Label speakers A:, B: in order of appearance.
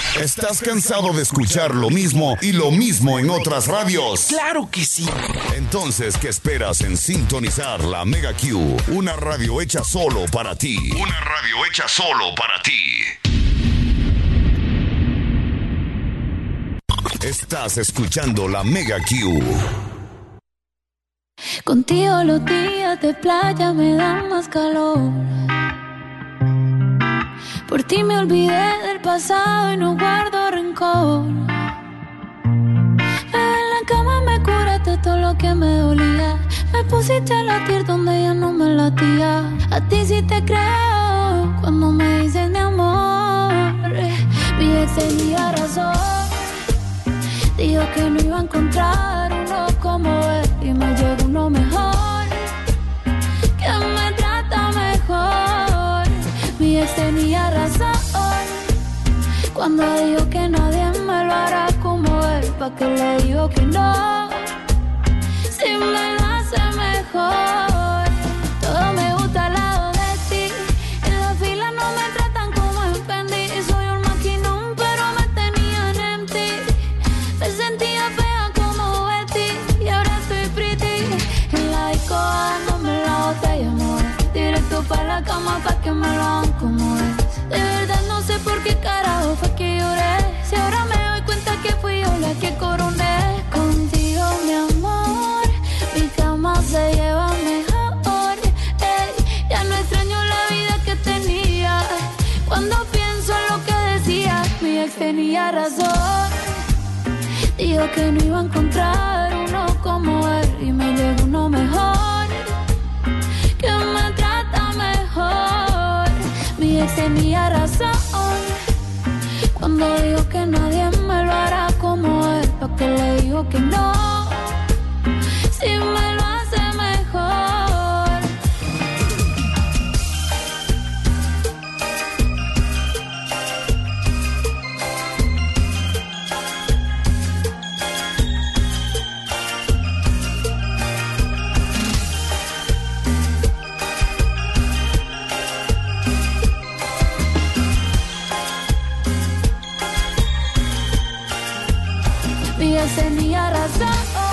A: ¿Estás cansado de escuchar lo mismo y lo mismo en otras radios?
B: ¡Claro que sí!
A: Entonces, ¿qué esperas en sintonizar la Mega Q? Una radio hecha solo para ti. Una radio hecha solo para ti. Estás escuchando la Mega Q.
C: Contigo los días de playa me dan más calor. Por ti me olvidé del pasado y no guardo rencor. En la cama me curaste todo lo que me dolía. Me pusiste a latir donde ya no me latía. A ti sí te creo cuando me dices mi amor. Mi ex tenía razón. Dijo que no iba a encontrar uno como él y me llegó uno mejor, que me trata mejor. Mi ex tenía razón cuando dijo que nadie me lo hará como él. ¿Pa' qué le digo que no? Si me lo hace mejor. Todo me gusta al lado de ti. En la fila no me tratan como en Fendi. Soy un maquinón pero me tenían en ti. Me sentía fea como Betty y ahora estoy pretty. En la disco dándome la botella, amor. Directo pa' la cama pa' que me lo hagan como es. De verdad no sé por qué carajo fue que lloré. Si ahora me doy cuenta que fui yo la que coroné. Contigo, mi amor, mi cama se lleva mejor. Ey, ya no extraño la vida que tenía. Cuando pienso en lo que decía, mi ex tenía razón. Dijo que no iba a encontrar uno como él y me llegó uno mejor, que me trata mejor. Mi ex tenía razón cuando dijo que nadie me lo hará como él. ¿Pa' qué le digo que no? Si me lo hace mejor. Mi ex tenía razón